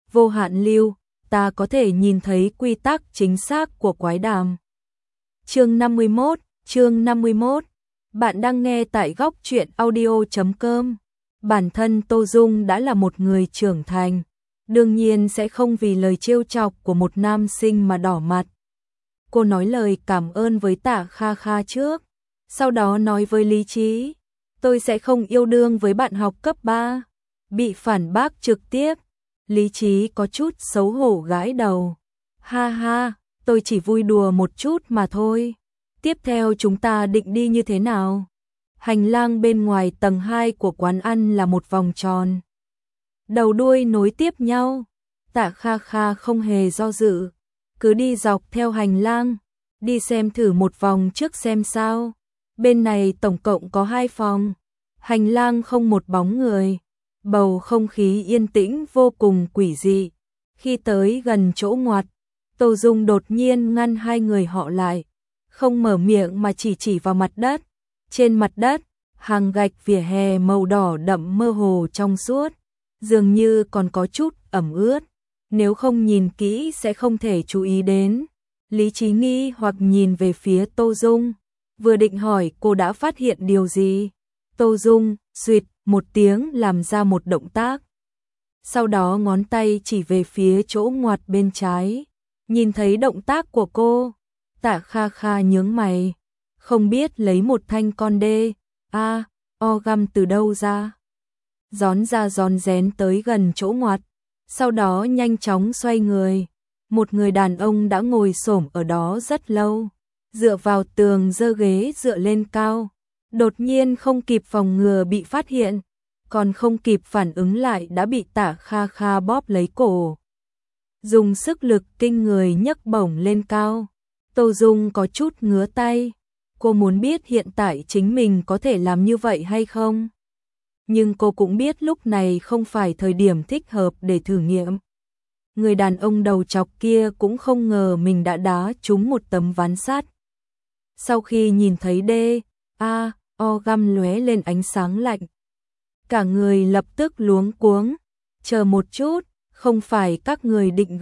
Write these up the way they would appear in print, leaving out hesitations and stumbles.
vô hạn lưu, ta có thể nhìn thấy quy tắc chính xác của quái đàm. Chương 51, bạn đang nghe tại góc truyện audio.com. Bản thân Tô Dung đã là một người trưởng thành, đương nhiên sẽ không vì lời trêu chọc của một nam sinh mà đỏ mặt. Cô nói lời cảm ơn với Tạ Kha Kha trước, sau đó nói với Lý Trí, tôi sẽ không yêu đương với bạn học cấp 3. Bị phản bác trực tiếp, Lý Trí có chút xấu hổ gãi đầu. Ha ha, tôi chỉ vui đùa một chút mà thôi. Tiếp theo chúng ta định đi như thế nào? Hành lang bên ngoài tầng 2 của quán ăn là một vòng tròn. Đầu đuôi nối tiếp nhau. Tạ Kha Kha không hề do dự. Cứ đi dọc theo hành lang. Đi xem thử một vòng trước xem sao. Bên này tổng cộng có 2 phòng. Hành lang không một bóng người. Bầu không khí yên tĩnh vô cùng quỷ dị. Khi tới gần chỗ ngoặt, Tô Dung đột nhiên ngăn hai người họ lại. Không mở miệng mà chỉ vào mặt đất. Trên mặt đất, hàng gạch vỉa hè màu đỏ đậm mơ hồ trong suốt, dường như còn có chút ẩm ướt. Nếu không nhìn kỹ sẽ không thể chú ý đến. Lý Trí nghi hoặc nhìn về phía Tô Dung, vừa định hỏi cô đã phát hiện điều gì. Tô Dung suýt một tiếng làm ra một động tác. Sau đó ngón tay chỉ về phía chỗ ngoặt bên trái. Nhìn thấy động tác của cô, Tạ Kha Kha nhướng mày, không biết lấy một thanh con đê, găm từ đâu ra. Rón ra rón rén tới gần chỗ ngoặt, sau đó nhanh chóng xoay người. Một người đàn ông đã ngồi xổm ở đó rất lâu, dựa vào tường giơ ghế dựa lên cao. Đột nhiên không kịp phòng ngừa bị phát hiện, còn không kịp phản ứng lại đã bị Tạ Kha Kha bóp lấy cổ. Dùng sức lực kinh người nhấc bổng lên cao. Tô Dung có chút ngứa tay. Cô muốn biết hiện tại chính mình có thể làm như vậy hay không. Nhưng cô cũng biết lúc này không phải thời điểm thích hợp để thử nghiệm. Người đàn ông đầu chọc kia cũng không ngờ mình đã đá trúng một tấm ván sắt. Sau khi nhìn thấy găm lóe lên ánh sáng lạnh, cả người lập tức luống cuống. Chờ một chút, không phải các người định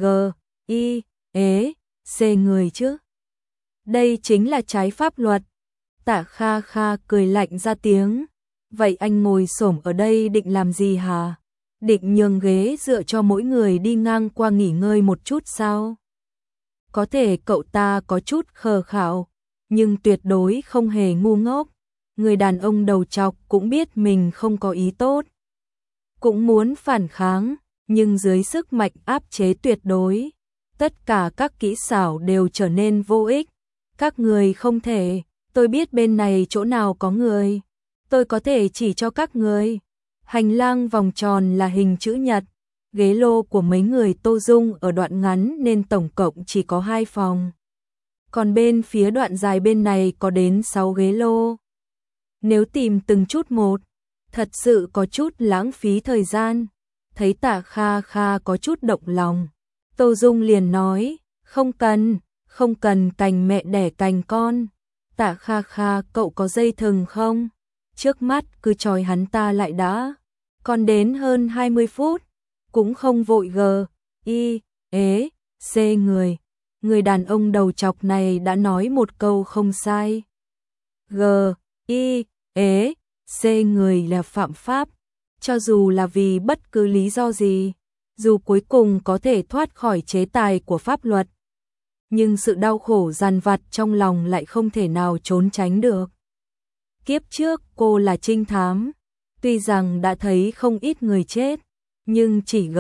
C người chứ? Đây chính là trái pháp luật. Tạ Kha Kha cười lạnh ra tiếng. Vậy anh ngồi xổm ở đây định làm gì hả? Định nhường ghế dựa cho mỗi người đi ngang qua nghỉ ngơi một chút sao? Có thể cậu ta có chút khờ khạo, nhưng tuyệt đối không hề ngu ngốc. Người đàn ông đầu chọc cũng biết mình không có ý tốt, cũng muốn phản kháng, nhưng dưới sức mạnh áp chế tuyệt đối, tất cả các kỹ xảo đều trở nên vô ích. Các người không thể, tôi biết bên này chỗ nào có người, tôi có thể chỉ cho các người. Hành lang vòng tròn là hình chữ nhật, ghế lô của mấy người Tô Dung ở đoạn ngắn nên tổng cộng chỉ có 2 phòng. Còn bên phía đoạn dài bên này có đến 6 ghế lô. Nếu tìm từng chút một, thật sự có chút lãng phí thời gian. Thấy Tạ Kha Kha có chút động lòng, Tô Dung liền nói, không cần cành mẹ đẻ cành con. Tạ Kha Kha, cậu có dây thừng không? Trước mắt cứ trói hắn ta lại đã. Còn đến hơn 20 phút, cũng không vội C người. Người đàn ông đầu chọc này đã nói một câu không sai. C người là phạm pháp. Cho dù là vì bất cứ lý do gì, dù cuối cùng có thể thoát khỏi chế tài của pháp luật, nhưng sự đau khổ dằn vặt trong lòng lại không thể nào trốn tránh được. Kiếp trước cô là trinh thám, tuy rằng đã thấy không ít người chết, nhưng chỉ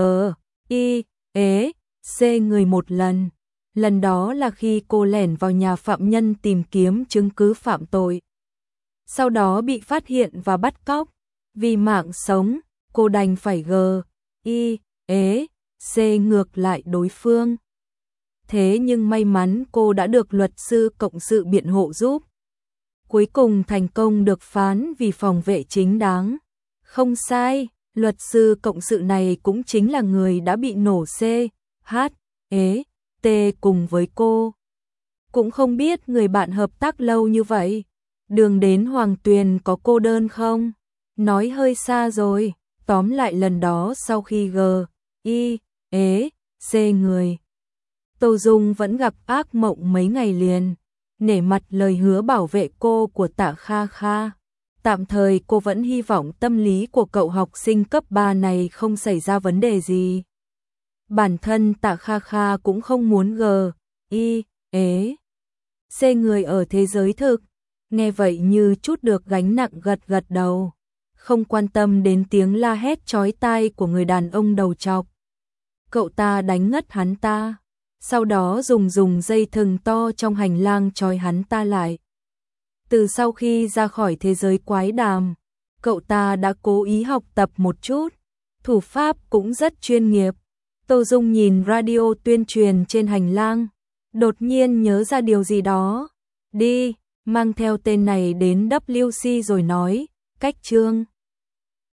C người một lần. Lần đó là khi cô lẻn vào nhà phạm nhân tìm kiếm chứng cứ phạm tội. Sau đó bị phát hiện và bắt cóc. Vì mạng sống, cô đành phải C ngược lại đối phương. Thế nhưng may mắn cô đã được luật sư cộng sự biện hộ giúp. Cuối cùng thành công được phán vì phòng vệ chính đáng. Không sai, luật sư cộng sự này cũng chính là người đã bị nổ T cùng với cô. Cũng không biết người bạn hợp tác lâu như vậy, đường đến Hoàng Tuyền có cô đơn không? Nói hơi xa rồi, tóm lại lần đó sau khi xê người. Tô Dung vẫn gặp ác mộng mấy ngày liền, nể mặt lời hứa bảo vệ cô của Tạ Kha Kha. Tạm thời cô vẫn hy vọng tâm lý của cậu học sinh cấp 3 này không xảy ra vấn đề gì. Bản thân Tạ Kha Kha cũng không muốn xê người ở thế giới thực. Nghe vậy như chút được gánh nặng, gật gật đầu, không quan tâm đến tiếng la hét chói tai của người đàn ông đầu trọc. Cậu ta đánh ngất hắn ta, sau đó dùng dây thừng to trong hành lang trói hắn ta lại. Từ sau khi ra khỏi thế giới quái đàm, cậu ta đã cố ý học tập một chút, thủ pháp cũng rất chuyên nghiệp. Tô Dung nhìn radio tuyên truyền trên hành lang, đột nhiên nhớ ra điều gì đó. Đi, mang theo tên này đến WC rồi nói, cách chương.